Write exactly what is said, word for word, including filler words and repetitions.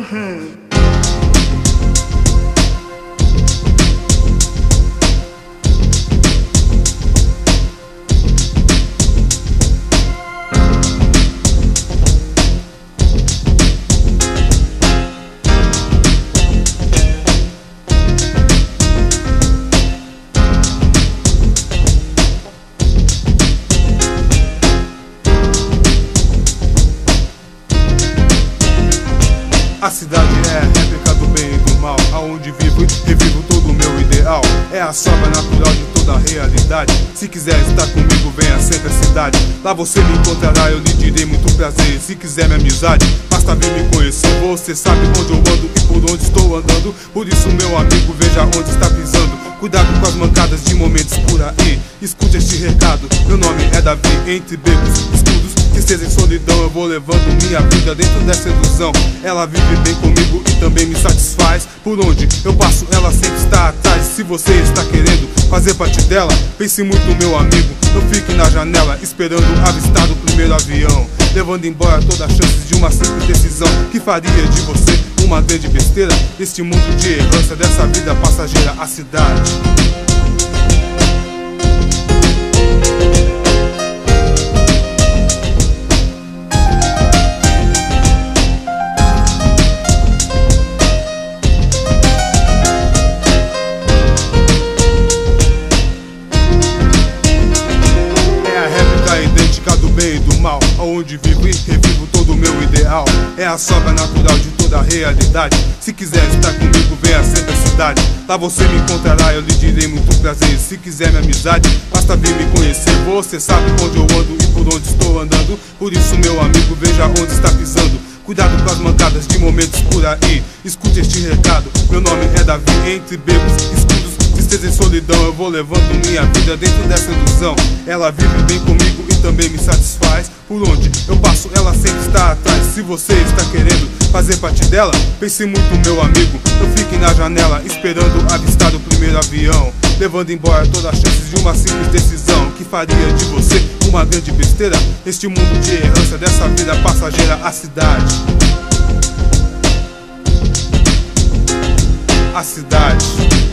Uhum. A cidade é a réplica do bem e do mal, aonde vivo e revivo todo o meu ideal. É a sobra natural de toda a realidade. Se quiser estar comigo, venha sempre à cidade. Lá você me encontrará, eu lhe direi muito prazer. Se quiser minha amizade, basta vir me conhecer. Você sabe onde eu ando e por onde estou andando. Por isso, meu amigo, veja onde está pisando. Cuidado com as mancadas de momentos por aí. Escute este recado, meu nome é Davi. Entre becos, escudos, tristeza e solidão, eu vou levando minha vida dentro dessa ilusão. Ela vive bem comigo e também me satisfaz. Por onde eu passo, ela sempre está atrás. Se você está querendo fazer parte dela, pense muito, meu amigo. Não fique na janela esperando avistar o primeiro avião, levando embora toda a chance de uma simples decisão que faria de você uma grande besteira. Este mundo de errância, dessa vida passageira, a cidade. E do mal, aonde vivo e revivo todo o meu ideal. É a sobra natural de toda a realidade. Se quiser estar comigo, venha sempre à cidade. Lá você me encontrará, eu lhe direi muito prazer. Se quiser minha amizade, basta vir me conhecer. Você sabe onde eu ando e por onde estou andando. Por isso, meu amigo, veja onde está pisando. Cuidado com as mancadas de momentos por aí. Escute este recado, meu nome é Davi. Entre becos, escudos, tristeza e solidão, eu vou levando minha vida dentro dessa ilusão. Ela vive bem comigo e também me satisfaz. Por onde eu passo, ela sempre está atrás. Se você está querendo fazer parte dela, pense muito, meu amigo. Não fique na janela esperando avistar o primeiro avião, levando embora todas as chances de uma simples decisão que faria de você uma grande besteira. Este mundo de errância, dessa vida passageira, a cidade. A cidade.